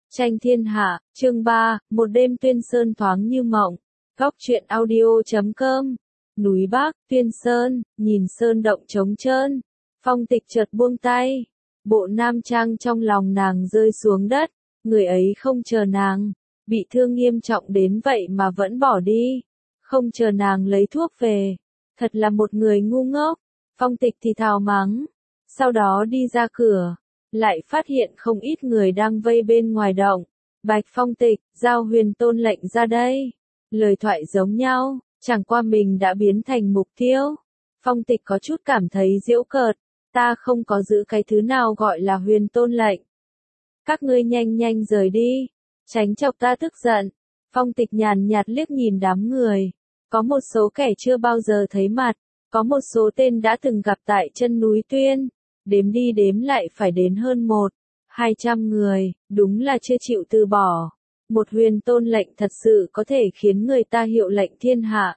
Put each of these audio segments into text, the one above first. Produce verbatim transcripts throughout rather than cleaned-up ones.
Tranh thiên hạ, chương ba, một đêm Tuyên Sơn thoáng như mộng. Góc truyện audio chấm com. Núi Bắc, Tuyên Sơn, nhìn sơn động trống trơn. Phong Tịch chợt buông tay. Bộ nam trang trong lòng nàng rơi xuống đất. Người ấy không chờ nàng. Bị thương nghiêm trọng đến vậy mà vẫn bỏ đi. Không chờ nàng lấy thuốc về. Thật là một người ngu ngốc. Phong Tịch thì thào mắng. Sau đó đi ra cửa. Lại phát hiện không ít người đang vây bên ngoài động. Bạch Phong Tịch, giao huyền tôn lệnh ra đây. Lời thoại giống nhau, chẳng qua mình đã biến thành mục tiêu. Phong Tịch có chút cảm thấy giễu cợt. Ta không có giữ cái thứ nào gọi là huyền tôn lệnh. Các ngươi nhanh nhanh rời đi. Tránh chọc ta tức giận. Phong Tịch nhàn nhạt liếc nhìn đám người. Có một số kẻ chưa bao giờ thấy mặt. Có một số tên đã từng gặp tại chân núi Tuyên. Đếm đi đếm lại phải đến hơn một, hai trăm người, đúng là chưa chịu từ bỏ. Một huyền tôn lệnh thật sự có thể khiến người ta hiệu lệnh thiên hạ.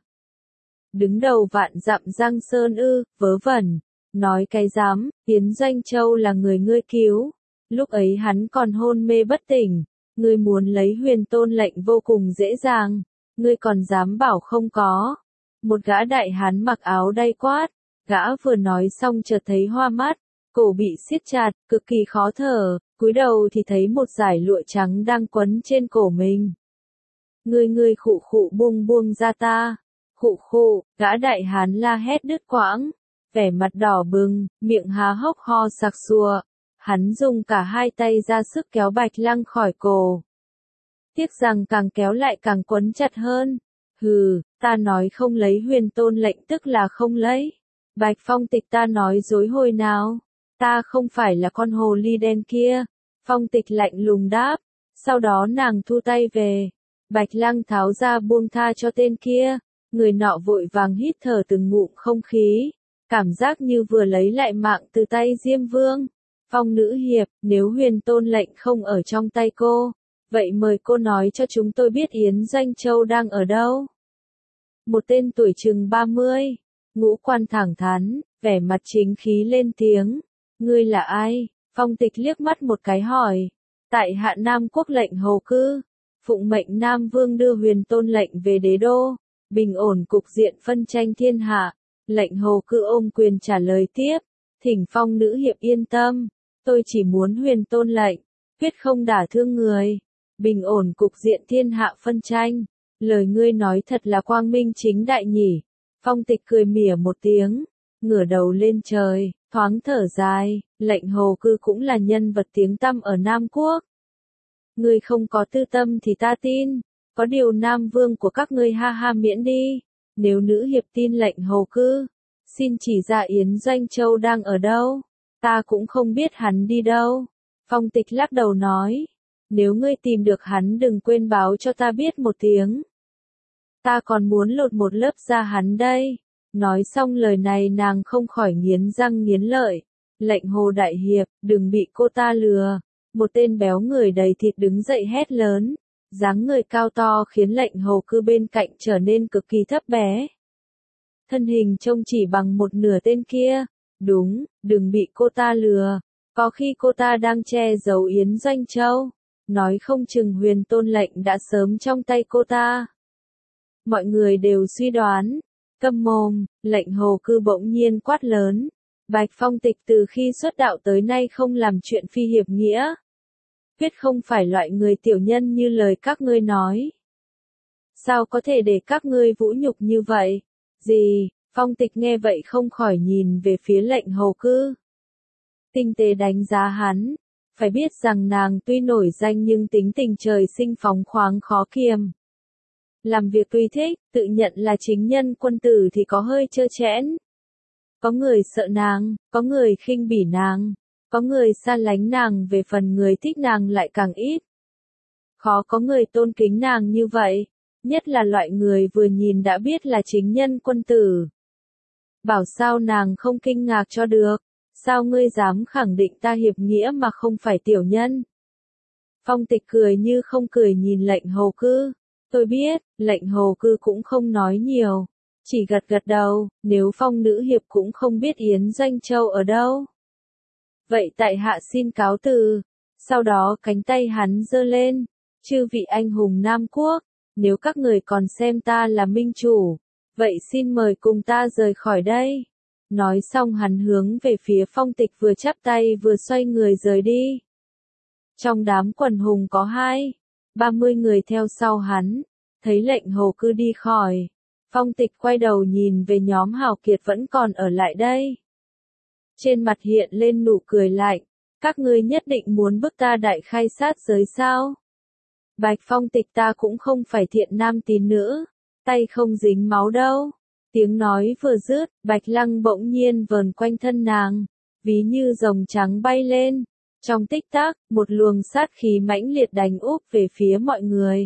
Đứng đầu vạn dặm Giang Sơn ư, vớ vẩn, nói cái dám, Yến Doanh Châu là người ngươi cứu. Lúc ấy hắn còn hôn mê bất tỉnh, ngươi muốn lấy huyền tôn lệnh vô cùng dễ dàng, ngươi còn dám bảo không có. Một gã đại hán mặc áo đay quát, gã vừa nói xong chợt thấy hoa mắt. Cổ bị siết chặt, cực kỳ khó thở, cúi đầu thì thấy một dải lụa trắng đang quấn trên cổ mình. Ngươi ngươi khụ khụ buông buông ra ta. Khụ khụ, gã đại hán la hét đứt quãng, vẻ mặt đỏ bừng, miệng há hốc ho sặc sụa. Hắn dùng cả hai tay ra sức kéo Bạch Lăng khỏi cổ. Tiếc rằng càng kéo lại càng quấn chặt hơn. Hừ, ta nói không lấy huyền tôn lệnh tức là không lấy. Bạch Phong Tịch, ta nói dối hồi nào. Ta không phải là con hồ ly đen kia. Phong Tịch lạnh lùng đáp. Sau đó nàng thu tay về. Bạch Lăng tháo ra buông tha cho tên kia. Người nọ vội vàng hít thở từng ngụm không khí. Cảm giác như vừa lấy lại mạng từ tay Diêm Vương. Phong nữ hiệp, nếu huyền tôn lệnh không ở trong tay cô, vậy mời cô nói cho chúng tôi biết Yến Doanh Châu đang ở đâu. Một tên tuổi chừng ba mươi, ngũ quan thẳng thắn, vẻ mặt chính khí lên tiếng. Ngươi là ai? Phong Tịch liếc mắt một cái hỏi. Tại hạ Nam Quốc lệnh hầu cư. Phụng mệnh Nam Vương đưa huyền tôn lệnh về đế đô. Bình ổn cục diện phân tranh thiên hạ. Lệnh hầu cư ôm quyền trả lời tiếp. Thỉnh Phong nữ hiệp yên tâm. Tôi chỉ muốn huyền tôn lệnh. Quyết không đả thương người. Bình ổn cục diện thiên hạ phân tranh. Lời ngươi nói thật là quang minh chính đại nhỉ. Phong Tịch cười mỉa một tiếng. Ngửa đầu lên trời. Thoáng thở dài, lệnh hầu cư cũng là nhân vật tiếng tăm ở Nam Quốc. Ngươi không có tư tâm thì ta tin, có điều Nam Vương của các ngươi ha ha miễn đi. Nếu nữ hiệp tin lệnh hầu cư, xin chỉ ra Yến Doanh Châu đang ở đâu, ta cũng không biết hắn đi đâu. Phong Tịch lắc đầu nói, nếu ngươi tìm được hắn đừng quên báo cho ta biết một tiếng. Ta còn muốn lột một lớp da hắn đây. Nói xong lời này nàng không khỏi nghiến răng nghiến lợi. Lệnh Hồ đại hiệp, đừng bị cô ta lừa. Một tên béo người đầy thịt đứng dậy hét lớn. Dáng người cao to khiến lệnh Hồ cư bên cạnh trở nên cực kỳ thấp bé. Thân hình trông chỉ bằng một nửa tên kia. Đúng, đừng bị cô ta lừa. Có khi cô ta đang che giấu Yến Doanh Châu. Nói không chừng huyền tôn lệnh đã sớm trong tay cô ta. Mọi người đều suy đoán. Câm mồm, lệnh hầu cư bỗng nhiên quát lớn. Bạch Phong Tịch từ khi xuất đạo tới nay không làm chuyện phi hiệp nghĩa. Quyết không phải loại người tiểu nhân như lời các ngươi nói. Sao có thể để các ngươi vũ nhục như vậy? Gì? Phong Tịch nghe vậy không khỏi nhìn về phía lệnh hầu cư. Tinh tế đánh giá hắn. Phải biết rằng nàng tuy nổi danh nhưng tính tình trời sinh phóng khoáng khó kiềm. Làm việc tùy thích, tự nhận là chính nhân quân tử thì có hơi trơ trẽn. Có người sợ nàng, có người khinh bỉ nàng, có người xa lánh nàng, về phần người thích nàng lại càng ít. Khó có người tôn kính nàng như vậy, nhất là loại người vừa nhìn đã biết là chính nhân quân tử. Bảo sao nàng không kinh ngạc cho được, sao ngươi dám khẳng định ta hiệp nghĩa mà không phải tiểu nhân? Phong Tịch cười như không cười nhìn lệnh hầu cư. Tôi biết, lệnh hầu cư cũng không nói nhiều, chỉ gật gật đầu, nếu Phong nữ hiệp cũng không biết Yến Doanh Châu ở đâu. Vậy tại hạ xin cáo từ, Sau đó cánh tay hắn giơ lên, chư vị anh hùng Nam Quốc, nếu các người còn xem ta là minh chủ, vậy xin mời cùng ta rời khỏi đây. Nói xong hắn hướng về phía Phong Tịch vừa chắp tay vừa xoay người rời đi. Trong đám quần hùng có hai, ba mươi người theo sau hắn, thấy lệnh hồ cư đi khỏi. Phong Tịch quay đầu nhìn về nhóm hào kiệt vẫn còn ở lại đây. Trên mặt hiện lên nụ cười lạnh, các ngươi nhất định muốn bức ta đại khai sát giới sao? Bạch Phong Tịch ta cũng không phải thiện nam tín nữ, tay không dính máu đâu. Tiếng nói vừa dứt, Bạch Lăng bỗng nhiên vờn quanh thân nàng, ví như rồng trắng bay lên. Trong tích tắc, một luồng sát khí mãnh liệt đánh úp về phía mọi người.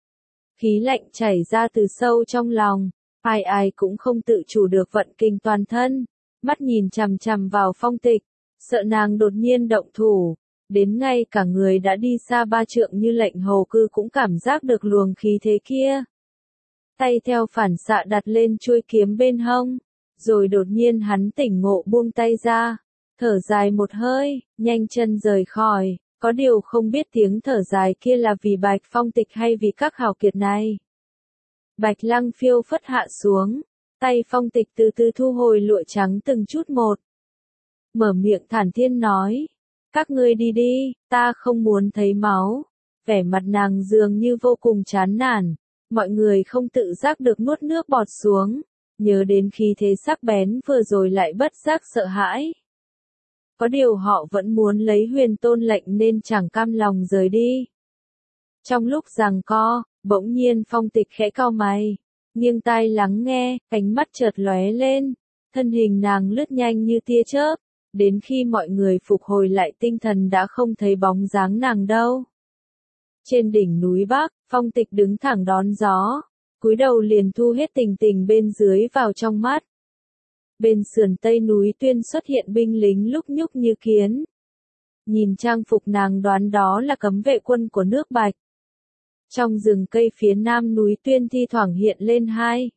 Khí lạnh chảy ra từ sâu trong lòng, ai ai cũng không tự chủ được vận kinh toàn thân, mắt nhìn chằm chằm vào Phong Tịch, sợ nàng đột nhiên động thủ, đến ngay cả người đã đi xa ba trượng như lệnh hồ cư cũng cảm giác được luồng khí thế kia. Tay theo phản xạ đặt lên chuôi kiếm bên hông, rồi đột nhiên hắn tỉnh ngộ buông tay ra, thở dài một hơi, nhanh chân rời khỏi, có điều không biết tiếng thở dài kia là vì Bạch Phong Tịch hay vì các hào kiệt này. Bạch Lăng phiêu phất hạ xuống, tay Phong Tịch từ từ thu hồi lụa trắng từng chút một. Mở miệng thản thiên nói, các ngươi đi đi, ta không muốn thấy máu. Vẻ mặt nàng dường như vô cùng chán nản, mọi người không tự giác được nuốt nước bọt xuống, nhớ đến khí thế sắc bén vừa rồi lại bất giác sợ hãi. Có điều họ vẫn muốn lấy huyền tôn lệnh nên chẳng cam lòng rời đi. Trong lúc giằng co, bỗng nhiên Phong Tịch khẽ cau mày, nghiêng tai lắng nghe, ánh mắt chợt lóe lên, thân hình nàng lướt nhanh như tia chớp, đến khi mọi người phục hồi lại tinh thần đã không thấy bóng dáng nàng đâu. Trên đỉnh núi Bắc, Phong Tịch đứng thẳng đón gió, cúi đầu liền thu hết tình tình bên dưới vào trong mắt. Bên sườn tây núi Tuyên xuất hiện binh lính lúc nhúc như kiến. Nhìn trang phục nàng đoán đó là cấm vệ quân của nước Bạch. Trong rừng cây phía nam núi Tuyên thi thoảng hiện lên hai,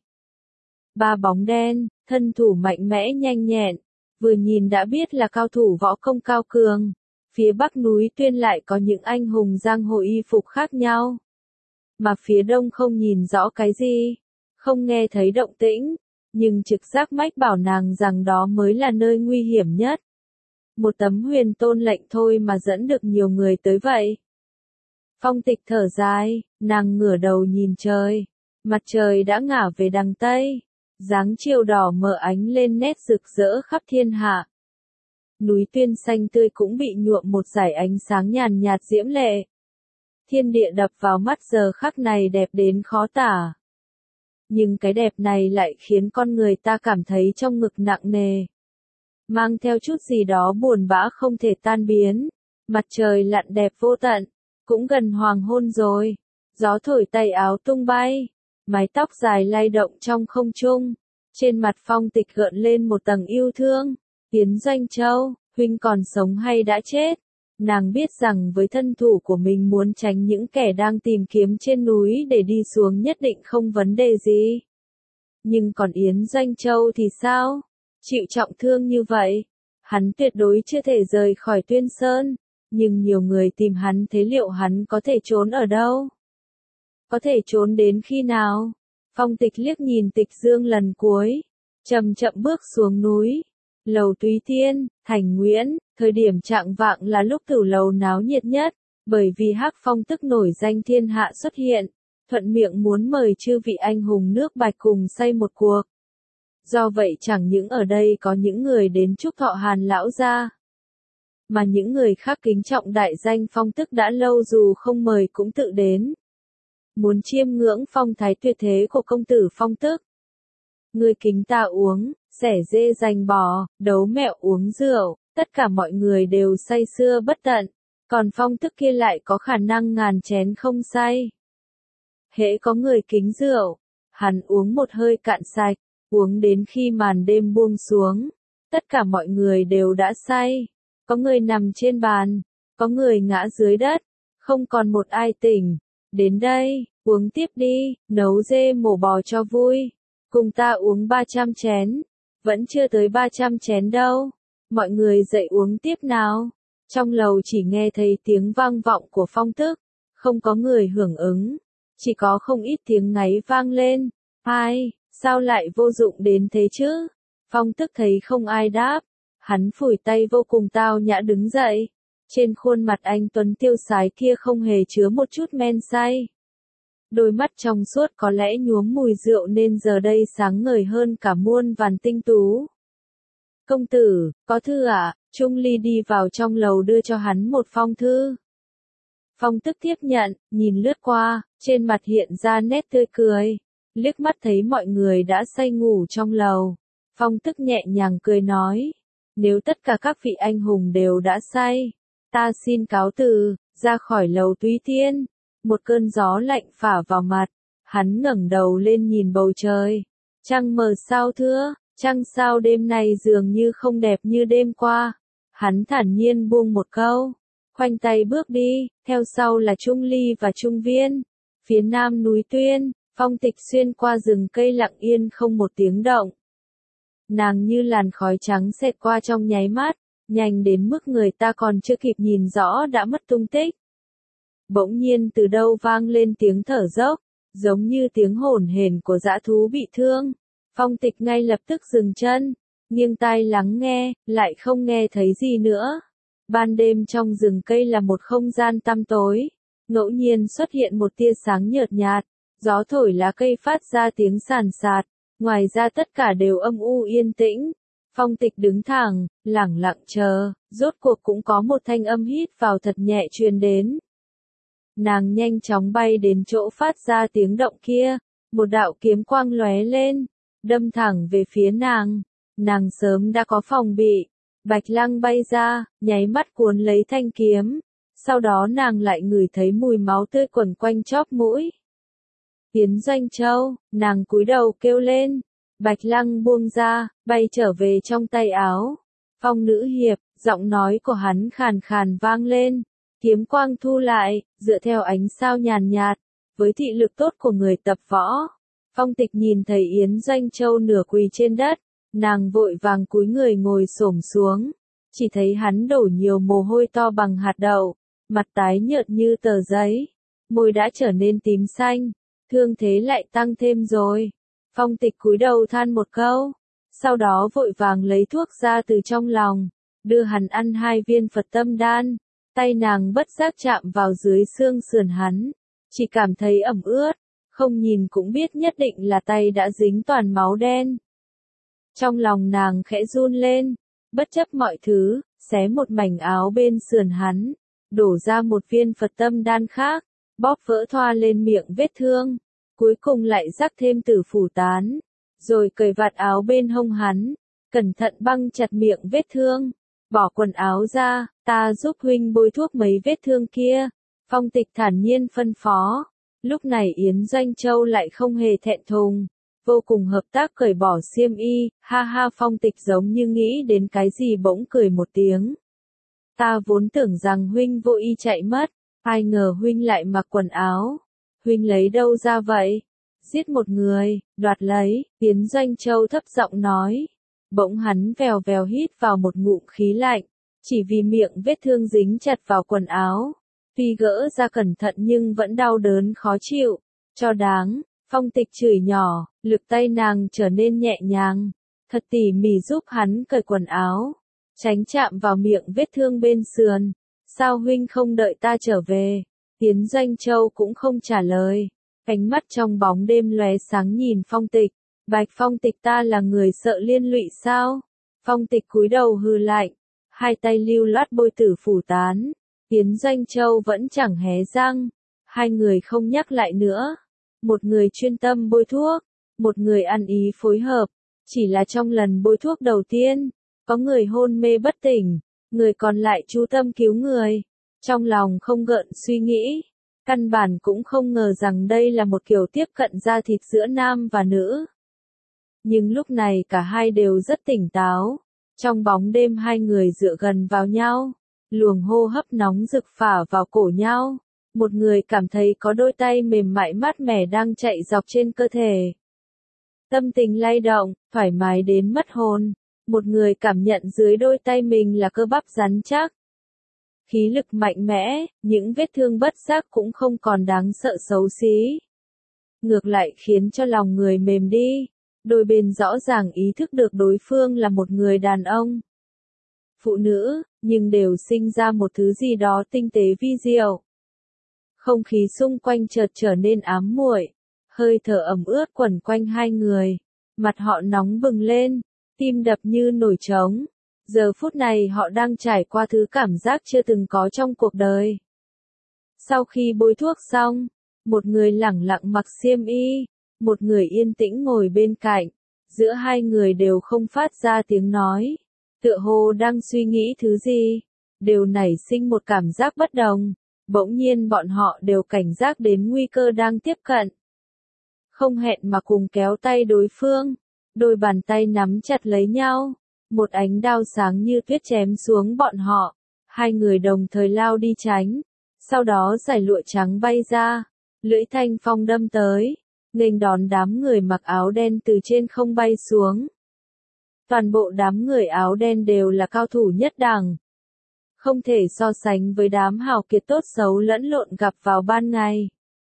ba bóng đen, thân thủ mạnh mẽ nhanh nhẹn, vừa nhìn đã biết là cao thủ võ công cao cường. Phía bắc núi Tuyên lại có những anh hùng giang hồ y phục khác nhau. Mà phía đông không nhìn rõ cái gì, không nghe thấy động tĩnh, nhưng trực giác mách bảo nàng rằng đó mới là nơi nguy hiểm nhất. Một tấm huyền tôn lệnh thôi mà dẫn được nhiều người tới vậy. Phong Tịch thở dài, nàng ngửa đầu nhìn trời, mặt trời đã ngả về đằng tây, dáng chiều đỏ mở ánh lên nét rực rỡ khắp thiên hạ. Núi Tuyên xanh tươi cũng bị nhuộm một dải ánh sáng nhàn nhạt diễm lệ. Thiên địa đập vào mắt giờ khắc này đẹp đến khó tả. Nhưng cái đẹp này lại khiến con người ta cảm thấy trong ngực nặng nề. Mang theo chút gì đó buồn bã không thể tan biến. Mặt trời lặn đẹp vô tận, cũng gần hoàng hôn rồi. Gió thổi tay áo tung bay, mái tóc dài lay động trong không trung. Trên mặt Phong Tịch gợn lên một tầng yêu thương. Yến Doanh Châu, huynh còn sống hay đã chết? Nàng biết rằng với thân thủ của mình muốn tránh những kẻ đang tìm kiếm trên núi để đi xuống nhất định không vấn đề gì. Nhưng còn Yến Doanh Châu thì sao? Chịu trọng thương như vậy, hắn tuyệt đối chưa thể rời khỏi Tuyên Sơn, nhưng nhiều người tìm hắn thế liệu hắn có thể trốn ở đâu? Có thể trốn đến khi nào? Phong Tịch liếc nhìn Tịch Dương lần cuối, chậm chậm bước xuống núi. Lầu Túy Tiên, Thành Nguyễn, thời điểm trạng vạng là lúc tử lầu náo nhiệt nhất, bởi vì Hắc Phong tức nổi danh thiên hạ xuất hiện, thuận miệng muốn mời chư vị anh hùng nước Bạch cùng xây một cuộc. Do vậy chẳng những ở đây có những người đến chúc thọ Hàn lão gia, mà những người khác kính trọng đại danh Phong Tức đã lâu dù không mời cũng tự đến. Muốn chiêm ngưỡng phong thái tuyệt thế của công tử Phong Tức. Người kính ta uống, xẻ dê giành bò, đấu mẹo uống rượu, tất cả mọi người đều say sưa bất tận, còn Phong Tức kia lại có khả năng ngàn chén không say. Hễ có người kính rượu, hắn uống một hơi cạn sạch, uống đến khi màn đêm buông xuống, tất cả mọi người đều đã say, có người nằm trên bàn, có người ngã dưới đất, không còn một ai tỉnh. Đến đây, uống tiếp đi, nấu dê mổ bò cho vui. Cùng ta uống ba trăm chén. Vẫn chưa tới ba trăm chén đâu. Mọi người dậy uống tiếp nào. Trong lầu chỉ nghe thấy tiếng vang vọng của Phong Tức, không có người hưởng ứng, chỉ có không ít tiếng ngáy vang lên. Ai, sao lại vô dụng đến thế chứ? Phong Tức thấy không ai đáp, hắn phủi tay vô cùng tao nhã đứng dậy. Trên khuôn mặt anh tuấn tiêu sái kia không hề chứa một chút men say. Đôi mắt trong suốt có lẽ nhuốm mùi rượu nên giờ đây sáng ngời hơn cả muôn vàn tinh tú. Công tử, có thư ạ? À? Trung Ly đi vào trong lầu đưa cho hắn một phong thư. Phong Tức tiếp nhận, nhìn lướt qua, trên mặt hiện ra nét tươi cười. Liếc mắt thấy mọi người đã say ngủ trong lầu. Phong Tức nhẹ nhàng cười nói, nếu tất cả các vị anh hùng đều đã say, ta xin cáo từ, ra khỏi lầu Túy Tiên. Một cơn gió lạnh phả vào mặt, hắn ngẩng đầu lên nhìn bầu trời. Trăng mờ sao thưa, trăng sao đêm này dường như không đẹp như đêm qua. Hắn thản nhiên buông một câu, khoanh tay bước đi, theo sau là Trung Ly và Trung Viên. Phía nam núi Tuyên, Phong Tịch xuyên qua rừng cây lặng yên không một tiếng động. Nàng như làn khói trắng xẹt qua trong nháy mắt, nhanh đến mức người ta còn chưa kịp nhìn rõ đã mất tung tích. Bỗng nhiên từ đâu vang lên tiếng thở dốc, giống như tiếng hổn hển của dã thú bị thương. Phong Tịch ngay lập tức dừng chân, nghiêng tai lắng nghe, lại không nghe thấy gì nữa. Ban đêm trong rừng cây là một không gian tăm tối, ngẫu nhiên xuất hiện một tia sáng nhợt nhạt, gió thổi lá cây phát ra tiếng sàn sạt, ngoài ra tất cả đều âm u yên tĩnh. Phong Tịch đứng thẳng, lẳng lặng chờ, rốt cuộc cũng có một thanh âm hít vào thật nhẹ truyền đến. Nàng nhanh chóng bay đến chỗ phát ra tiếng động kia, một đạo kiếm quang lóe lên, đâm thẳng về phía nàng. Nàng sớm đã có phòng bị, Bạch Lăng bay ra, nháy mắt cuốn lấy thanh kiếm, sau đó nàng lại ngửi thấy mùi máu tươi quẩn quanh chóp mũi. Yến Doanh Châu, nàng cúi đầu kêu lên, Bạch Lăng buông ra, bay trở về trong tay áo. Phong nữ hiệp, giọng nói của hắn khàn khàn vang lên, kiếm quang thu lại, dựa theo ánh sao nhàn nhạt, với thị lực tốt của người tập võ. Phong Tịch nhìn thấy Yến Doanh Châu nửa quỳ trên đất, nàng vội vàng cúi người ngồi xổm xuống, chỉ thấy hắn đổ nhiều mồ hôi to bằng hạt đậu, mặt tái nhợt như tờ giấy, môi đã trở nên tím xanh, thương thế lại tăng thêm rồi. Phong Tịch cúi đầu than một câu, sau đó vội vàng lấy thuốc ra từ trong lòng, đưa hắn ăn hai viên Phật tâm đan. Tay nàng bất giác chạm vào dưới xương sườn hắn, chỉ cảm thấy ẩm ướt, không nhìn cũng biết nhất định là tay đã dính toàn máu đen. Trong lòng nàng khẽ run lên, bất chấp mọi thứ, xé một mảnh áo bên sườn hắn, đổ ra một viên Phật tâm đan khác, bóp vỡ thoa lên miệng vết thương, cuối cùng lại rắc thêm tử phủ tán, rồi cởi vạt áo bên hông hắn, cẩn thận băng chặt miệng vết thương. Bỏ quần áo ra, ta giúp huynh bôi thuốc mấy vết thương kia. Phong Tịch thản nhiên phân phó. Lúc này Yến Doanh Châu lại không hề thẹn thùng, vô cùng hợp tác cởi bỏ xiêm y, ha ha. Phong Tịch giống như nghĩ đến cái gì bỗng cười một tiếng. Ta vốn tưởng rằng huynh vô ý chạy mất, ai ngờ huynh lại mặc quần áo. Huynh lấy đâu ra vậy? Giết một người, đoạt lấy, Yến Doanh Châu thấp giọng nói. Bỗng hắn vèo vèo hít vào một ngụm khí lạnh, chỉ vì miệng vết thương dính chặt vào quần áo. Tuy gỡ ra cẩn thận nhưng vẫn đau đớn khó chịu, cho đáng. Phong Tịch chửi nhỏ, lực tay nàng trở nên nhẹ nhàng, thật tỉ mỉ giúp hắn cởi quần áo, tránh chạm vào miệng vết thương bên sườn. Sao huynh không đợi ta trở về? Yến Doanh Châu cũng không trả lời, ánh mắt trong bóng đêm lóe sáng nhìn Phong Tịch. Bạch Phong Tịch, ta là người sợ liên lụy sao? Phong Tịch cúi đầu hừ lạnh, hai tay lưu loát bôi tử phủ tán. Yến Doanh Châu vẫn chẳng hé răng, hai người không nhắc lại nữa. Một người chuyên tâm bôi thuốc, một người ăn ý phối hợp. Chỉ là trong lần bôi thuốc đầu tiên, có người hôn mê bất tỉnh, người còn lại chú tâm cứu người. Trong lòng không gợn suy nghĩ, căn bản cũng không ngờ rằng đây là một kiểu tiếp cận da thịt giữa nam và nữ. Nhưng lúc này cả hai đều rất tỉnh táo. Trong bóng đêm hai người dựa gần vào nhau, luồng hô hấp nóng rực phả vào cổ nhau. Một người cảm thấy có đôi tay mềm mại mát mẻ đang chạy dọc trên cơ thể. Tâm tình lay động, thoải mái đến mất hồn. Một người cảm nhận dưới đôi tay mình là cơ bắp rắn chắc. khí lực mạnh mẽ, những vết thương bất giác cũng không còn đáng sợ xấu xí. Ngược lại khiến cho lòng người mềm đi, đôi bên rõ ràng ý thức được đối phương là một người đàn ông. Phụ nữ, nhưng đều sinh ra một thứ gì đó tinh tế vi diệu. Không khí xung quanh chợt trở nên ám muội, hơi thở ẩm ướt quẩn quanh hai người, mặt họ nóng bừng lên, tim đập như nổi trống. Giờ phút này họ đang trải qua thứ cảm giác chưa từng có trong cuộc đời. Sau khi bôi thuốc xong, một người lẳng lặng mặc xiêm y, một người yên tĩnh ngồi bên cạnh, giữa hai người đều không phát ra tiếng nói, tựa hồ đang suy nghĩ thứ gì, đều nảy sinh một cảm giác bất đồng, bỗng nhiên bọn họ đều cảnh giác đến nguy cơ đang tiếp cận. Không hẹn mà cùng kéo tay đối phương, đôi bàn tay nắm chặt lấy nhau, một ánh đao sáng như tuyết chém xuống bọn họ, hai người đồng thời lao đi tránh, sau đó giải lụa trắng bay ra, lưỡi thanh phong đâm tới, nghênh đón đám người mặc áo đen từ trên không bay xuống. Toàn bộ đám người áo đen đều là cao thủ nhất đẳng, không thể so sánh với đám hào kiệt tốt xấu lẫn lộn gặp vào ban ngày.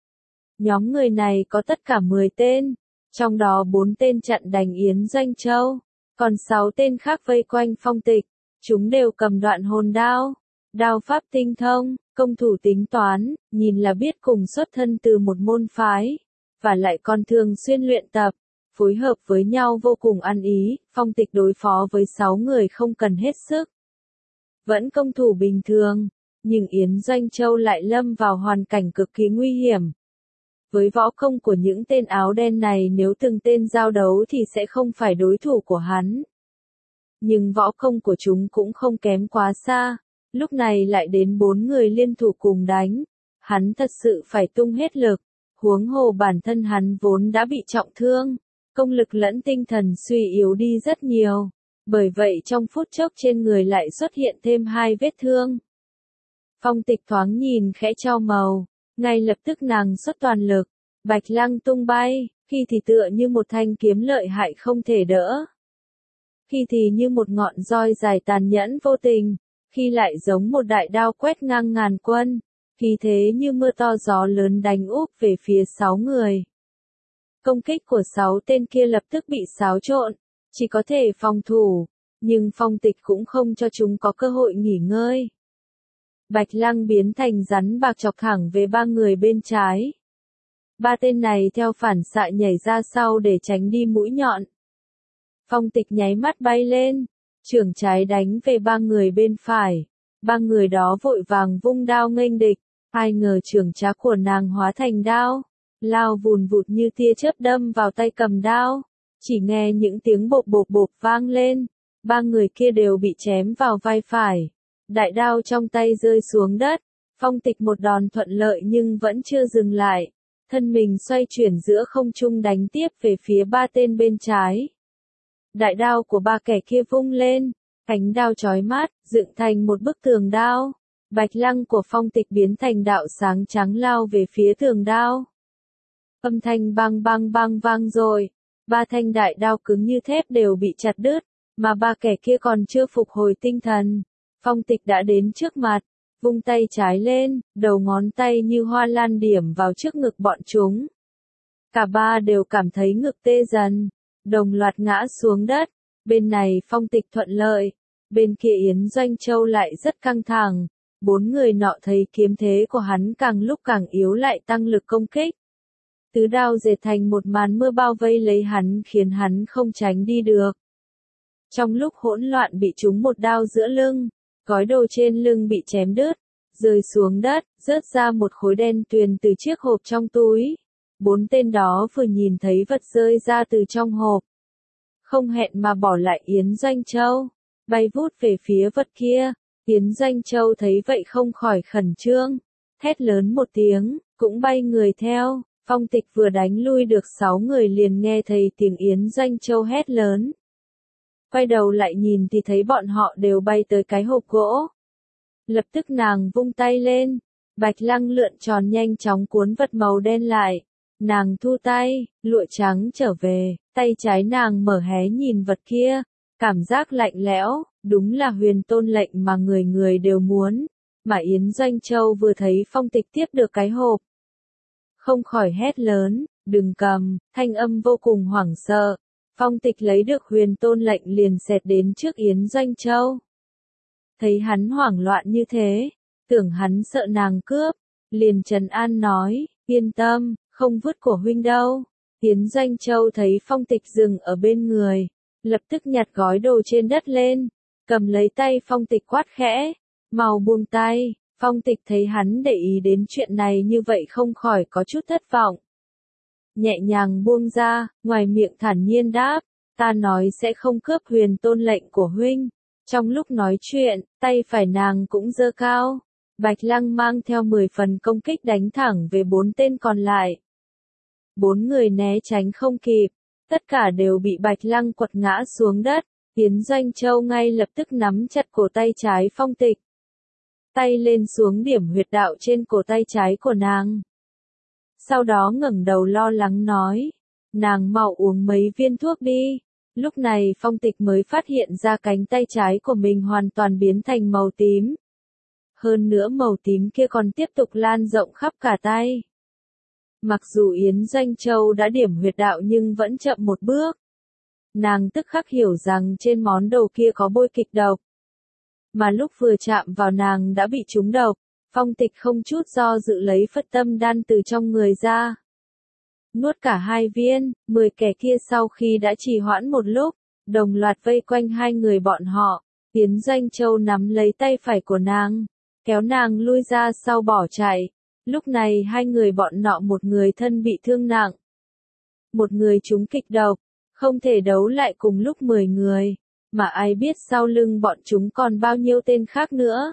Nhóm người này có tất cả mười tên, trong đó bốn tên chặn đánh Yến Doanh Châu, còn sáu tên khác vây quanh Phong Tịch, chúng đều cầm đoạn hồn đao, đao pháp tinh thông, công thủ tính toán, nhìn là biết cùng xuất thân từ một môn phái, và lại còn thường xuyên luyện tập, phối hợp với nhau vô cùng ăn ý. Phong Tịch đối phó với sáu người không cần hết sức, vẫn công thủ bình thường, nhưng Yến Doanh Châu lại lâm vào hoàn cảnh cực kỳ nguy hiểm. Với võ công của những tên áo đen này, nếu từng tên giao đấu thì sẽ không phải đối thủ của hắn. Nhưng võ công của chúng cũng không kém quá xa, lúc này lại đến bốn người liên thủ cùng đánh, hắn thật sự phải tung hết lực, huống hồ bản thân hắn vốn đã bị trọng thương, công lực lẫn tinh thần suy yếu đi rất nhiều, bởi vậy trong phút chốc trên người lại xuất hiện thêm hai vết thương. Phong Tịch thoáng nhìn khẽ chau màu, ngay lập tức nàng xuất toàn lực, bạch lăng tung bay, khi thì tựa như một thanh kiếm lợi hại không thể đỡ, khi thì như một ngọn roi dài tàn nhẫn vô tình, khi lại giống một đại đao quét ngang ngàn quân, khí thế như mưa to gió lớn đánh úp về phía sáu người. Công kích của sáu tên kia lập tức bị xáo trộn, chỉ có thể phòng thủ, nhưng Phong Tịch cũng không cho chúng có cơ hội nghỉ ngơi. Bạch lăng biến thành rắn bạc chọc thẳng về ba người bên trái. Ba tên này theo phản xạ nhảy ra sau để tránh đi mũi nhọn. Phong Tịch nháy mắt bay lên, chưởng trái đánh về ba người bên phải. Ba người đó vội vàng vung đao nghênh địch, ai ngờ chưởng trá của nàng hóa thành đao, lao vùn vụt như tia chớp đâm vào tay cầm đao. Chỉ nghe những tiếng bộp bộp bộp vang lên, ba người kia đều bị chém vào vai phải. Đại đao trong tay rơi xuống đất, Phong Tịch một đòn thuận lợi nhưng vẫn chưa dừng lại, thân mình xoay chuyển giữa không trung đánh tiếp về phía ba tên bên trái. Đại đao của ba kẻ kia vung lên, cánh đao chói mắt, dựng thành một bức tường đao. Bạch lăng của Phong Tịch biến thành đạo sáng trắng lao về phía tường đao. Âm thanh bang bang bang vang rồi, ba thanh đại đao cứng như thép đều bị chặt đứt, mà ba kẻ kia còn chưa phục hồi tinh thần. Phong Tịch đã đến trước mặt, vung tay trái lên, đầu ngón tay như hoa lan điểm vào trước ngực bọn chúng. Cả ba đều cảm thấy ngực tê dần, đồng loạt ngã xuống đất. Bên này Phong Tịch thuận lợi, bên kia Yến Doanh Châu lại rất căng thẳng. Bốn người nọ thấy kiếm thế của hắn càng lúc càng yếu lại tăng lực công kích. Tứ đao dệt thành một màn mưa bao vây lấy hắn khiến hắn không tránh đi được. Trong lúc hỗn loạn bị trúng một đao giữa lưng, gói đồ trên lưng bị chém đứt, rơi xuống đất, rớt ra một khối đen tuyền từ chiếc hộp trong túi. Bốn tên đó vừa nhìn thấy vật rơi ra từ trong hộp, không hẹn mà bỏ lại Yến Doanh Châu, bay vút về phía vật kia. Yến Doanh Châu thấy vậy không khỏi khẩn trương, thét lớn một tiếng, cũng bay người theo. Phong Tịch vừa đánh lui được sáu người liền nghe thấy tiếng Yến Doanh Châu hét lớn. Quay đầu lại nhìn thì thấy bọn họ đều bay tới cái hộp gỗ. Lập tức nàng vung tay lên, bạch lăng lượn tròn nhanh chóng cuốn vật màu đen lại. Nàng thu tay, lụa trắng trở về, tay trái nàng mở hé nhìn vật kia, cảm giác lạnh lẽo, đúng là huyền tôn lệnh mà người người đều muốn. mà Yến Doanh Châu vừa thấy Phong Tịch tiếp được cái hộp. Không khỏi hét lớn, đừng cầm, thanh âm vô cùng hoảng sợ. Phong Tịch lấy được huyền tôn lệnh liền xẹt đến trước Yến Doanh Châu. Thấy hắn hoảng loạn như thế, tưởng hắn sợ nàng cướp, liền trấn an nói, yên tâm, không vứt của huynh đâu. Yến Doanh Châu thấy Phong Tịch dừng ở bên người, lập tức nhặt gói đồ trên đất lên, cầm lấy tay Phong Tịch quát khẽ, mau buông tay. Phong Tịch thấy hắn để ý đến chuyện này như vậy không khỏi có chút thất vọng. Nhẹ nhàng buông ra, ngoài miệng thản nhiên đáp, ta nói sẽ không cướp huyền tôn lệnh của huynh. Trong lúc nói chuyện, tay phải nàng cũng giơ cao. Bạch Lăng mang theo mười phần công kích đánh thẳng về bốn tên còn lại. Bốn người né tránh không kịp, tất cả đều bị Bạch Lăng quật ngã xuống đất. Yến Doanh Châu ngay lập tức nắm chặt cổ tay trái Phong Tịch. Tay lên xuống điểm huyệt đạo trên cổ tay trái của nàng. Sau đó ngẩng đầu lo lắng nói, nàng mau uống mấy viên thuốc đi. Lúc này Phong Tịch mới phát hiện ra cánh tay trái của mình hoàn toàn biến thành màu tím. Hơn nữa màu tím kia còn tiếp tục lan rộng khắp cả tay. Mặc dù Yến Doanh Châu đã điểm huyệt đạo nhưng vẫn chậm một bước. Nàng tức khắc hiểu rằng trên món đồ kia có bôi kịch độc. Mà lúc vừa chạm vào nàng đã bị trúng độc, Phong Tịch không chút do dự lấy phất tâm đan từ trong người ra. Nuốt cả hai viên, mười kẻ kia sau khi đã trì hoãn một lúc, đồng loạt vây quanh hai người bọn họ. Yến Doanh Châu nắm lấy tay phải của nàng, kéo nàng lui ra sau bỏ chạy. Lúc này hai người bọn nọ một người thân bị thương nặng, một người trúng kịch độc, không thể đấu lại cùng lúc mười người, mà ai biết sau lưng bọn chúng còn bao nhiêu tên khác nữa.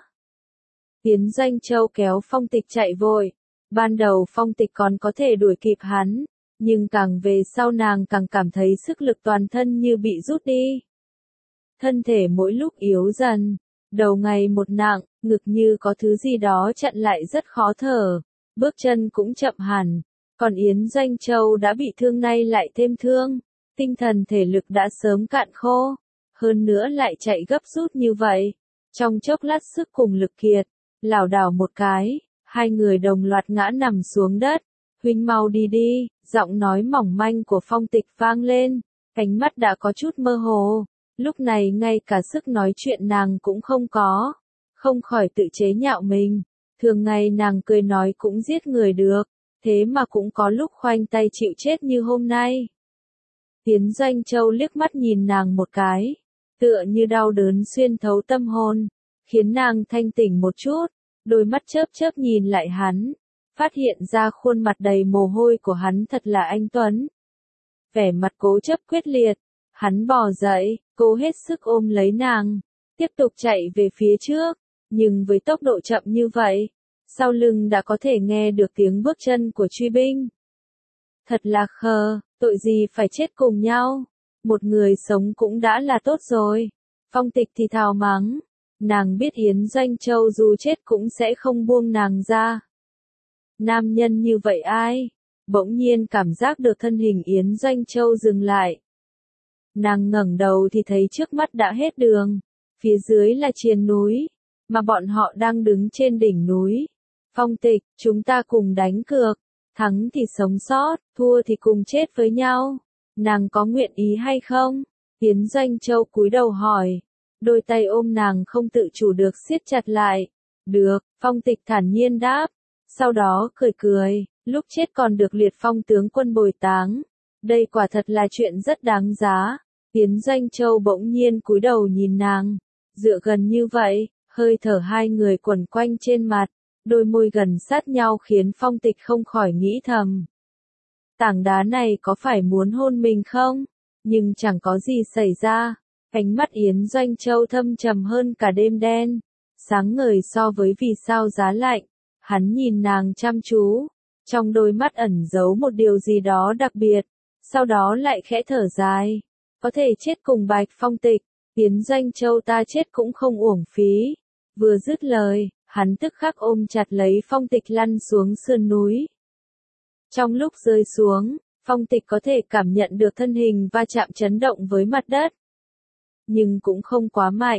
Yến Doanh Châu kéo Phong Tịch chạy vội, ban đầu Phong Tịch còn có thể đuổi kịp hắn, nhưng càng về sau nàng càng cảm thấy sức lực toàn thân như bị rút đi. Thân thể mỗi lúc yếu dần, đầu ngày một nặng, ngực như có thứ gì đó chặn lại rất khó thở, bước chân cũng chậm hẳn, còn Yến Doanh Châu đã bị thương nay lại thêm thương, tinh thần thể lực đã sớm cạn khô, hơn nữa lại chạy gấp rút như vậy, trong chốc lát sức cùng lực kiệt, lảo đảo một cái, hai người đồng loạt ngã nằm xuống đất. Huynh mau đi đi, giọng nói mỏng manh của Phong Tịch vang lên, cánh mắt đã có chút mơ hồ, lúc này ngay cả sức nói chuyện nàng cũng không có, không khỏi tự chế nhạo mình, thường ngày nàng cười nói cũng giết người được, thế mà cũng có lúc khoanh tay chịu chết như hôm nay. Yến Doanh Châu liếc mắt nhìn nàng một cái, tựa như đau đớn xuyên thấu tâm hồn, khiến nàng thanh tỉnh một chút, đôi mắt chớp chớp nhìn lại hắn. Phát hiện ra khuôn mặt đầy mồ hôi của hắn thật là anh tuấn. Vẻ mặt cố chấp quyết liệt, hắn bò dậy, cố hết sức ôm lấy nàng, tiếp tục chạy về phía trước, nhưng với tốc độ chậm như vậy, sau lưng đã có thể nghe được tiếng bước chân của truy binh. Thật là khờ, tội gì phải chết cùng nhau, một người sống cũng đã là tốt rồi. Phong Tịch thì thào mắng, nàng biết Yến Doanh Châu dù chết cũng sẽ không buông nàng ra. Nam nhân như vậy ai? Bỗng nhiên cảm giác được thân hình Yến Doanh Châu dừng lại. Nàng ngẩng đầu thì thấy trước mắt đã hết đường, phía dưới là triền núi, mà bọn họ đang đứng trên đỉnh núi. Phong Tịch, chúng ta cùng đánh cược, thắng thì sống sót, thua thì cùng chết với nhau. Nàng có nguyện ý hay không? Yến Doanh Châu cúi đầu hỏi, đôi tay ôm nàng không tự chủ được siết chặt lại. Được, Phong Tịch thản nhiên đáp. Sau đó cười cười, lúc chết còn được liệt phong tướng quân bồi táng. Đây quả thật là chuyện rất đáng giá. Yến Doanh Châu bỗng nhiên cúi đầu nhìn nàng, dựa gần như vậy, hơi thở hai người quẩn quanh trên mặt, đôi môi gần sát nhau khiến Phong Tịch không khỏi nghĩ thầm. Tảng đá này có phải muốn hôn mình không? Nhưng chẳng có gì xảy ra. Ánh mắt Yến Doanh Châu thâm trầm hơn cả đêm đen, sáng ngời so với vì sao giá lạnh. Hắn nhìn nàng chăm chú, trong đôi mắt ẩn giấu một điều gì đó đặc biệt, sau đó lại khẽ thở dài. Có thể chết cùng Bạch Phong Tịch, Yến Doanh Châu ta chết cũng không uổng phí. Vừa dứt lời, hắn tức khắc ôm chặt lấy Phong Tịch lăn xuống sườn núi. Trong lúc rơi xuống, Phong Tịch có thể cảm nhận được thân hình va chạm chấn động với mặt đất. Nhưng cũng không quá mạnh,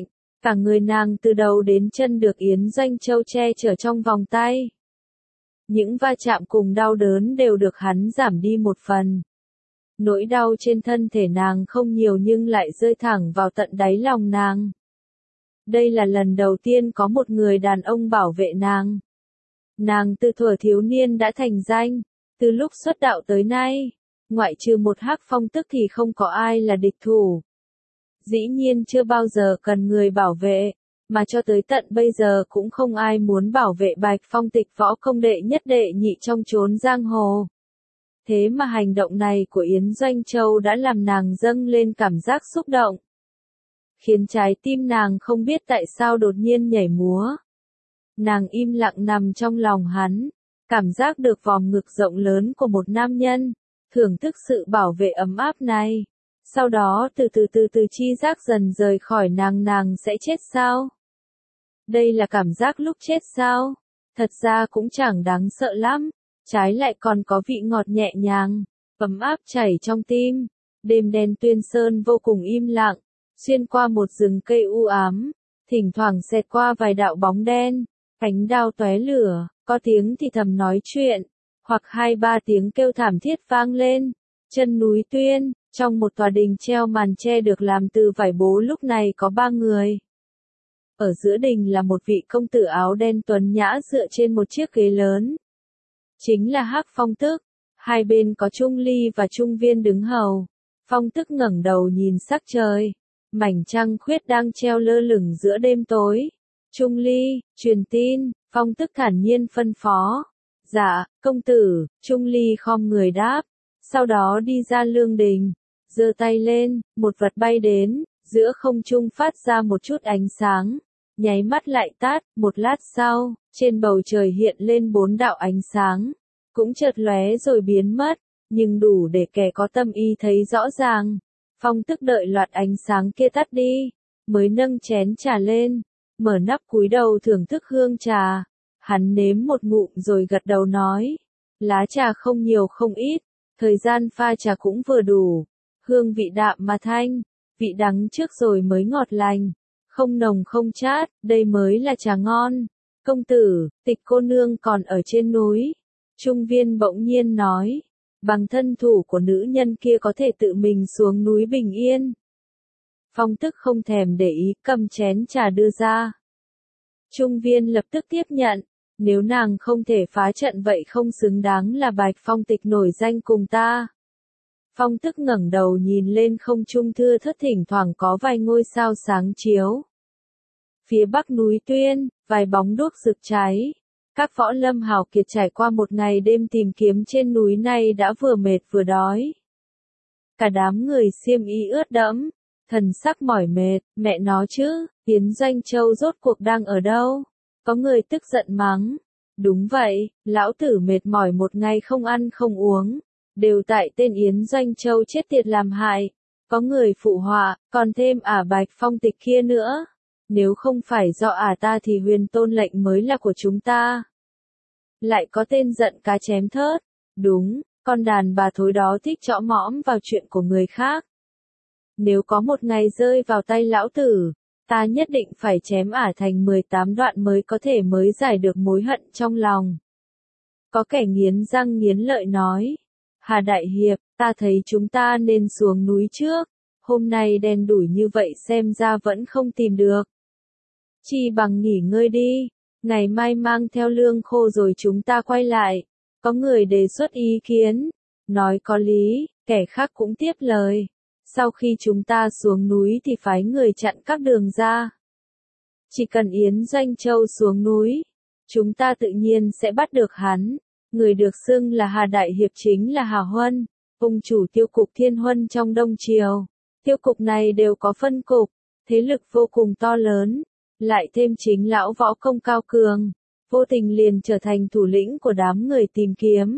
Cả người nàng từ đầu đến chân được Yến Doanh Châu che chở trong vòng tay. Những va chạm cùng đau đớn đều được hắn giảm đi một phần. Nỗi đau trên thân thể nàng không nhiều nhưng lại rơi thẳng vào tận đáy lòng nàng. Đây là lần đầu tiên có một người đàn ông bảo vệ nàng. Nàng từ thuở thiếu niên đã thành danh, từ lúc xuất đạo tới nay, ngoại trừ một Hắc Phong Tức thì không có ai là địch thủ. Dĩ nhiên chưa bao giờ cần người bảo vệ, mà cho tới tận bây giờ cũng không ai muốn bảo vệ Bạch Phong Tịch võ công đệ nhất đệ nhị trong chốn giang hồ. Thế mà hành động này của Yến Doanh Châu đã làm nàng dâng lên cảm giác xúc động, khiến trái tim nàng không biết tại sao đột nhiên nhảy múa. Nàng im lặng nằm trong lòng hắn, cảm giác được vòm ngực rộng lớn của một nam nhân, thưởng thức sự bảo vệ ấm áp này. Sau đó từ từ từ từ chi giác dần rời khỏi nàng. Nàng sẽ chết sao? Đây là cảm giác lúc chết sao? Thật ra cũng chẳng đáng sợ lắm, trái lại còn có vị ngọt nhẹ nhàng, ấm áp chảy trong tim. Đêm đen Tuyên Sơn vô cùng im lặng, xuyên qua một rừng cây u ám, thỉnh thoảng xẹt qua vài đạo bóng đen, cánh đao tóe lửa, có tiếng thì thầm nói chuyện, hoặc hai ba tiếng kêu thảm thiết vang lên. Chân núi Tuyên, trong một tòa đình treo màn tre được làm từ vải bố lúc này có ba người. Ở giữa đình là một vị công tử áo đen tuấn nhã dựa trên một chiếc ghế lớn. Chính là Hắc Phong Tức, hai bên có Trung Ly và Trung Viên đứng hầu. Phong Tức ngẩng đầu nhìn sắc trời, mảnh trăng khuyết đang treo lơ lửng giữa đêm tối. Trung Ly, truyền tin, Phong Tức thản nhiên phân phó. Dạ, công tử. Trung Ly khom người đáp, sau đó đi ra lương đình, giơ tay lên, một vật bay đến, giữa không trung phát ra một chút ánh sáng, nháy mắt lại tắt. Một lát sau, trên bầu trời hiện lên bốn đạo ánh sáng, cũng chợt lóe rồi biến mất, nhưng đủ để kẻ có tâm ý thấy rõ ràng. Phong Tức đợi loạt ánh sáng kia tắt đi, mới nâng chén trà lên, mở nắp cúi đầu thưởng thức hương trà. Hắn nếm một ngụm rồi gật đầu nói, lá trà không nhiều không ít, thời gian pha trà cũng vừa đủ, hương vị đạm mà thanh, vị đắng trước rồi mới ngọt lành, không nồng không chát, đây mới là trà ngon. Công tử, Tịch cô nương còn ở trên núi. Trung Viên bỗng nhiên nói, bằng thân thủ của nữ nhân kia có thể tự mình xuống núi bình yên. Phong Tức không thèm để ý, cầm chén trà đưa ra. Trung Viên lập tức tiếp nhận, nếu nàng không thể phá trận vậy không xứng đáng là Bạch Phong Tịch nổi danh cùng ta. Phong Tức ngẩng đầu nhìn lên không trung thưa thớt thỉnh thoảng có vài ngôi sao sáng chiếu. Phía bắc núi Tuyên, vài bóng đuốc rực cháy. Các võ lâm hào kiệt trải qua một ngày đêm tìm kiếm trên núi này đã vừa mệt vừa đói. Cả đám người xiêm y ướt đẫm, thần sắc mỏi mệt, mẹ nó chứ, Yến Doanh Châu rốt cuộc đang ở đâu? Có người tức giận mắng. Đúng vậy, lão tử mệt mỏi một ngày không ăn không uống, đều tại tên Yến Doanh Châu chết tiệt làm hại. Có người phụ họa, còn thêm ả Bạch Phong Tịch kia nữa. Nếu không phải do ả ta thì Huyền Tôn lệnh mới là của chúng ta. Lại có tên giận cá chém thớt. Đúng, con đàn bà thối đó thích chõ mõm vào chuyện của người khác. Nếu có một ngày rơi vào tay lão tử, ta nhất định phải chém ả thành mười tám đoạn mới có thể mới giải được mối hận trong lòng. Có kẻ nghiến răng nghiến lợi nói, Hà Đại Hiệp, ta thấy chúng ta nên xuống núi trước, hôm nay đen đủi như vậy xem ra vẫn không tìm được. Chi bằng nghỉ ngơi đi, ngày mai mang theo lương khô rồi chúng ta quay lại. Có người đề xuất ý kiến, nói có lý, kẻ khác cũng tiếp lời. Sau khi chúng ta xuống núi thì phái người chặn các đường ra. Chỉ cần Yến Doanh Châu xuống núi, chúng ta tự nhiên sẽ bắt được hắn. Người được xưng là Hà Đại Hiệp chính là Hà Huân, ông chủ tiêu cục Thiên Huân trong Đông Triều. Tiêu cục này đều có phân cục, thế lực vô cùng to lớn, lại thêm chính lão võ công cao cường, vô tình liền trở thành thủ lĩnh của đám người tìm kiếm.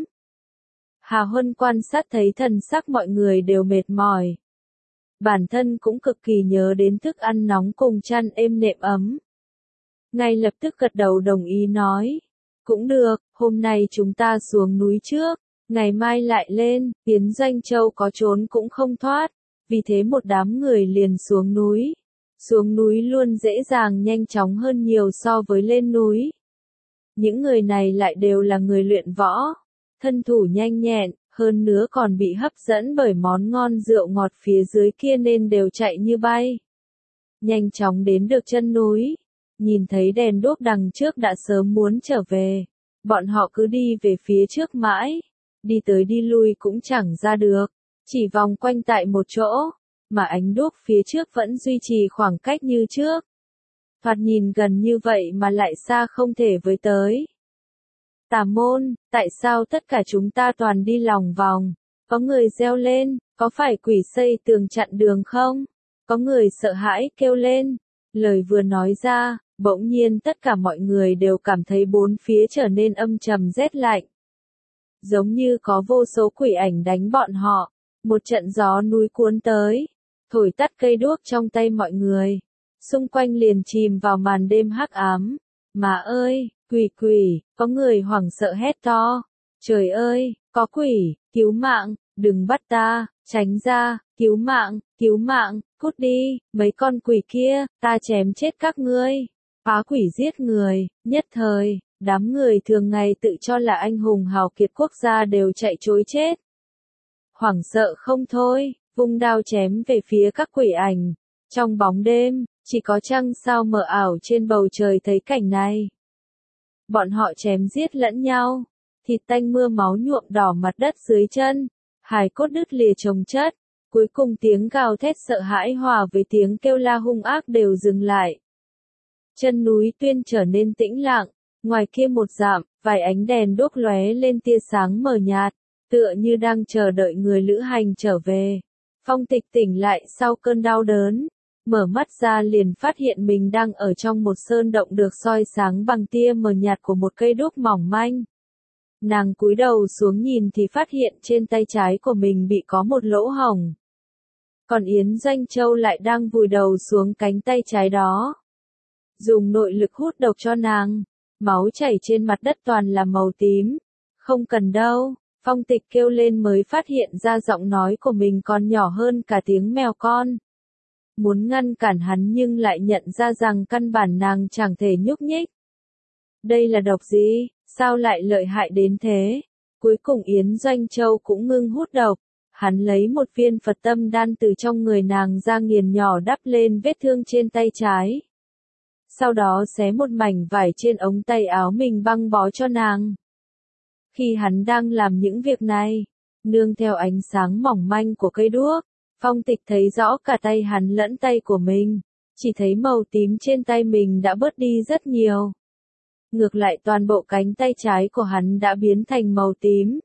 Hà Huân quan sát thấy thần sắc mọi người đều mệt mỏi. Bản thân cũng cực kỳ nhớ đến thức ăn nóng cùng chăn êm nệm ấm. Ngay lập tức gật đầu đồng ý nói. Cũng được, hôm nay chúng ta xuống núi trước, ngày mai lại lên, Yến Doanh Châu có trốn cũng không thoát, vì thế một đám người liền xuống núi. Xuống núi luôn dễ dàng nhanh chóng hơn nhiều so với lên núi. Những người này lại đều là người luyện võ, thân thủ nhanh nhẹn, hơn nữa còn bị hấp dẫn bởi món ngon rượu ngọt phía dưới kia nên đều chạy như bay. Nhanh chóng đến được chân núi, nhìn thấy đèn đuốc đằng trước đã sớm muốn trở về. Bọn họ cứ đi về phía trước mãi, đi tới đi lui cũng chẳng ra được, chỉ vòng quanh tại một chỗ, mà ánh đuốc phía trước vẫn duy trì khoảng cách như trước. Thoạt nhìn gần như vậy mà lại xa không thể với tới. Tà môn, tại sao tất cả chúng ta toàn đi lòng vòng? Có người reo lên, có phải quỷ xây tường chặn đường không? Có người sợ hãi kêu lên. Lời vừa nói ra, bỗng nhiên tất cả mọi người đều cảm thấy bốn phía trở nên âm trầm rét lạnh. Giống như có vô số quỷ ảnh đánh bọn họ. Một trận gió núi cuốn tới, thổi tắt cây đuốc trong tay mọi người. Xung quanh liền chìm vào màn đêm hắc ám. Mà ơi, quỷ quỷ, có người hoảng sợ hét to. Trời ơi, có quỷ, cứu mạng, đừng bắt ta, tránh ra, cứu mạng, cứu mạng, cút đi, mấy con quỷ kia, ta chém chết các ngươi. Phá quỷ giết người, nhất thời, đám người thường ngày tự cho là anh hùng hào kiệt quốc gia đều chạy trối chết. Hoảng sợ không thôi, vung đao chém về phía các quỷ ảnh. Trong bóng đêm, chỉ có trăng sao mờ ảo trên bầu trời thấy cảnh này. Bọn họ chém giết lẫn nhau, thịt tanh mưa máu nhuộm đỏ mặt đất dưới chân, hài cốt đứt lìa chồng chất, cuối cùng tiếng gào thét sợ hãi hòa với tiếng kêu la hung ác đều dừng lại. Chân núi Tuyên trở nên tĩnh lặng, ngoài kia một dặm, vài ánh đèn đuốc lóe lên tia sáng mờ nhạt, tựa như đang chờ đợi người lữ hành trở về. Phong Tịch tỉnh lại sau cơn đau đớn, mở mắt ra liền phát hiện mình đang ở trong một sơn động được soi sáng bằng tia mờ nhạt của một cây đuốc mỏng manh. Nàng cúi đầu xuống nhìn thì phát hiện trên tay trái của mình bị có một lỗ hổng. Còn Yến Doanh Châu lại đang vùi đầu xuống cánh tay trái đó. Dùng nội lực hút độc cho nàng, máu chảy trên mặt đất toàn là màu tím. Không cần đâu, Phong Tịch kêu lên mới phát hiện ra giọng nói của mình còn nhỏ hơn cả tiếng mèo con. Muốn ngăn cản hắn nhưng lại nhận ra rằng căn bản nàng chẳng thể nhúc nhích. Đây là độc gì, sao lại lợi hại đến thế? Cuối cùng Yến Doanh Châu cũng ngưng hút độc. Hắn lấy một viên Phật tâm đan từ trong người nàng ra nghiền nhỏ đắp lên vết thương trên tay trái. Sau đó xé một mảnh vải trên ống tay áo mình băng bó cho nàng. Khi hắn đang làm những việc này, nương theo ánh sáng mỏng manh của cây đuốc, Phong Tịch thấy rõ cả tay hắn lẫn tay của mình, chỉ thấy màu tím trên tay mình đã bớt đi rất nhiều. Ngược lại toàn bộ cánh tay trái của hắn đã biến thành màu tím.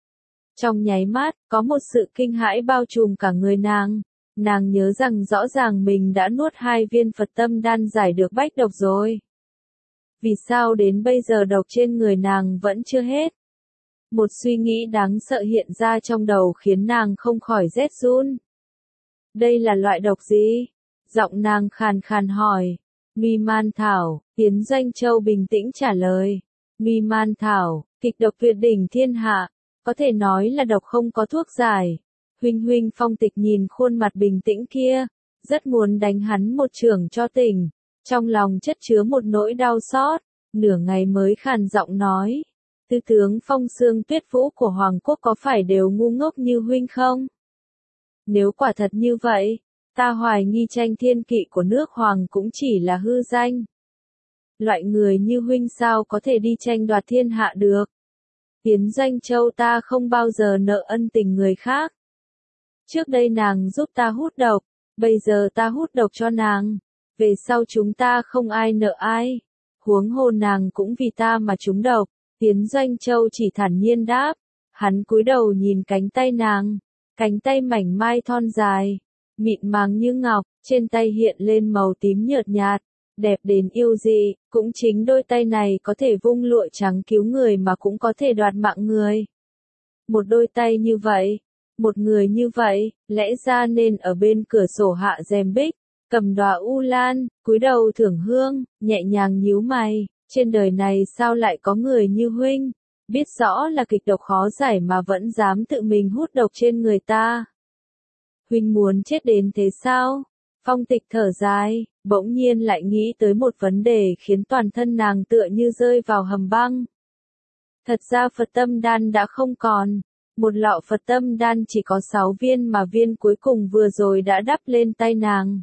Trong nháy mắt, có một sự kinh hãi bao trùm cả người nàng. Nàng nhớ rằng rõ ràng mình đã nuốt hai viên Phật tâm đan giải được bách độc rồi. Vì sao đến bây giờ độc trên người nàng vẫn chưa hết? Một suy nghĩ đáng sợ hiện ra trong đầu khiến nàng không khỏi rét run. Đây là loại độc gì? Giọng nàng khàn khàn hỏi. Nguy man thảo, Yến Doanh Châu bình tĩnh trả lời. Nguy man thảo, kịch độc tuyệt đỉnh thiên hạ, có thể nói là độc không có thuốc giải. Huynh huynh Phong Tịch nhìn khuôn mặt bình tĩnh kia, rất muốn đánh hắn một chưởng cho tỉnh. Trong lòng chất chứa một nỗi đau xót, nửa ngày mới khàn giọng nói. Tư tướng Phong Xương Tuyết Vũ của Hoàng Quốc có phải đều ngu ngốc như huynh không? Nếu quả thật như vậy, ta hoài nghi tranh thiên kỵ của nước Hoàng cũng chỉ là hư danh. Loại người như huynh sao có thể đi tranh đoạt thiên hạ được? Yến Doanh Châu ta không bao giờ nợ ân tình người khác. Trước đây nàng giúp ta hút độc, bây giờ ta hút độc cho nàng. Về sau chúng ta không ai nợ ai. Huống hồ nàng cũng vì ta mà trúng độc. Yến Doanh Châu chỉ thản nhiên đáp. Hắn cúi đầu nhìn cánh tay nàng. Cánh tay mảnh mai thon dài, mịn màng như ngọc, trên tay hiện lên màu tím nhợt nhạt, đẹp đến yêu dị. Cũng chính đôi tay này có thể vung lụa trắng cứu người mà cũng có thể đoạt mạng người. Một đôi tay như vậy, một người như vậy, lẽ ra nên ở bên cửa sổ hạ rèm bích, cầm đóa u lan, cúi đầu thưởng hương, nhẹ nhàng nhíu mày. Trên đời này sao lại có người như huynh, biết rõ là kịch độc khó giải mà vẫn dám tự mình hút độc trên người ta. Huynh muốn chết đến thế sao? Phong Tịch thở dài, bỗng nhiên lại nghĩ tới một vấn đề khiến toàn thân nàng tựa như rơi vào hầm băng. Thật ra Phật tâm đan đã không còn, một lọ Phật tâm đan chỉ có sáu viên mà viên cuối cùng vừa rồi đã đắp lên tay nàng.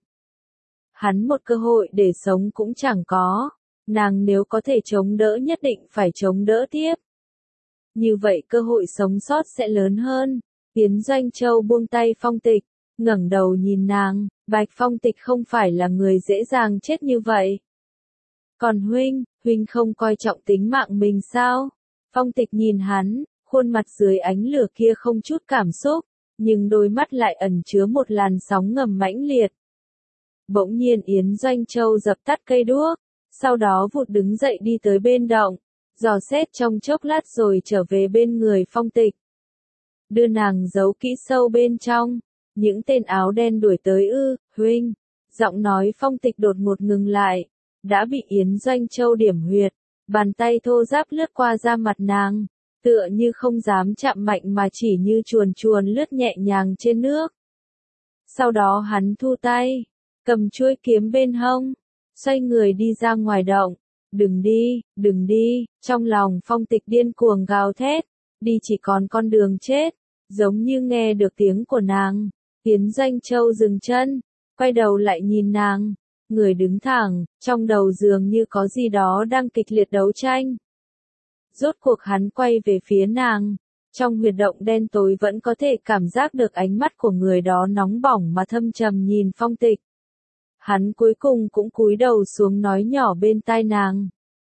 Hắn một cơ hội để sống cũng chẳng có, nàng nếu có thể chống đỡ nhất định phải chống đỡ tiếp. Như vậy cơ hội sống sót sẽ lớn hơn. Yến Doanh Châu buông tay Phong Tịch, ngẩng đầu nhìn nàng, Bạch Phong Tịch không phải là người dễ dàng chết như vậy. Còn huynh, huynh không coi trọng tính mạng mình sao? Phong Tịch nhìn hắn, khuôn mặt dưới ánh lửa kia không chút cảm xúc, nhưng đôi mắt lại ẩn chứa một làn sóng ngầm mãnh liệt. Bỗng nhiên Yến Doanh Châu dập tắt cây đuốc, sau đó vụt đứng dậy đi tới bên động, dò xét trong chốc lát rồi trở về bên người Phong Tịch. Đưa nàng giấu kỹ sâu bên trong, những tên áo đen đuổi tới ư, huynh. Giọng nói Phong Tịch đột ngột ngừng lại, đã bị Yến Doanh Châu điểm huyệt, bàn tay thô ráp lướt qua da mặt nàng, tựa như không dám chạm mạnh mà chỉ như chuồn chuồn lướt nhẹ nhàng trên nước. Sau đó hắn thu tay, cầm chuôi kiếm bên hông, xoay người đi ra ngoài động. Đừng đi, đừng đi, trong lòng Phong Tịch điên cuồng gào thét, đi chỉ còn con đường chết, giống như nghe được tiếng của nàng. Yến Doanh Châu dừng chân, quay đầu lại nhìn nàng, người đứng thẳng, trong đầu dường như có gì đó đang kịch liệt đấu tranh. Rốt cuộc hắn quay về phía nàng, trong huyệt động đen tối vẫn có thể cảm giác được ánh mắt của người đó nóng bỏng mà thâm trầm nhìn Phong Tịch. Hắn cuối cùng cũng cúi đầu xuống nói nhỏ bên tai nàng.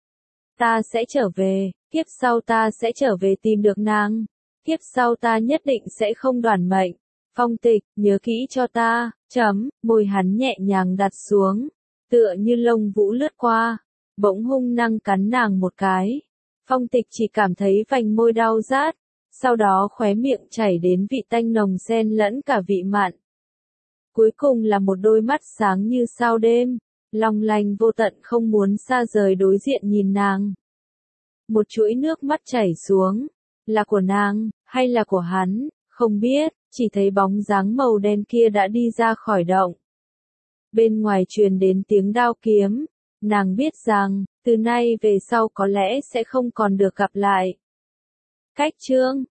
Ta sẽ trở về, kiếp sau ta sẽ trở về tìm được nàng. Kiếp sau ta nhất định sẽ không đoản mệnh. Phong Tịch, nhớ kỹ cho ta, chấm, môi hắn nhẹ nhàng đặt xuống, tựa như lông vũ lướt qua, bỗng hung năng cắn nàng một cái. Phong Tịch chỉ cảm thấy vành môi đau rát, sau đó khóe miệng chảy đến vị tanh nồng xen lẫn cả vị mặn. Cuối cùng là một đôi mắt sáng như sao đêm, long lanh vô tận không muốn xa rời đối diện nhìn nàng. Một chuỗi nước mắt chảy xuống, là của nàng, hay là của hắn, không biết, chỉ thấy bóng dáng màu đen kia đã đi ra khỏi động. Bên ngoài truyền đến tiếng đao kiếm, nàng biết rằng, từ nay về sau có lẽ sẽ không còn được gặp lại. Cách chương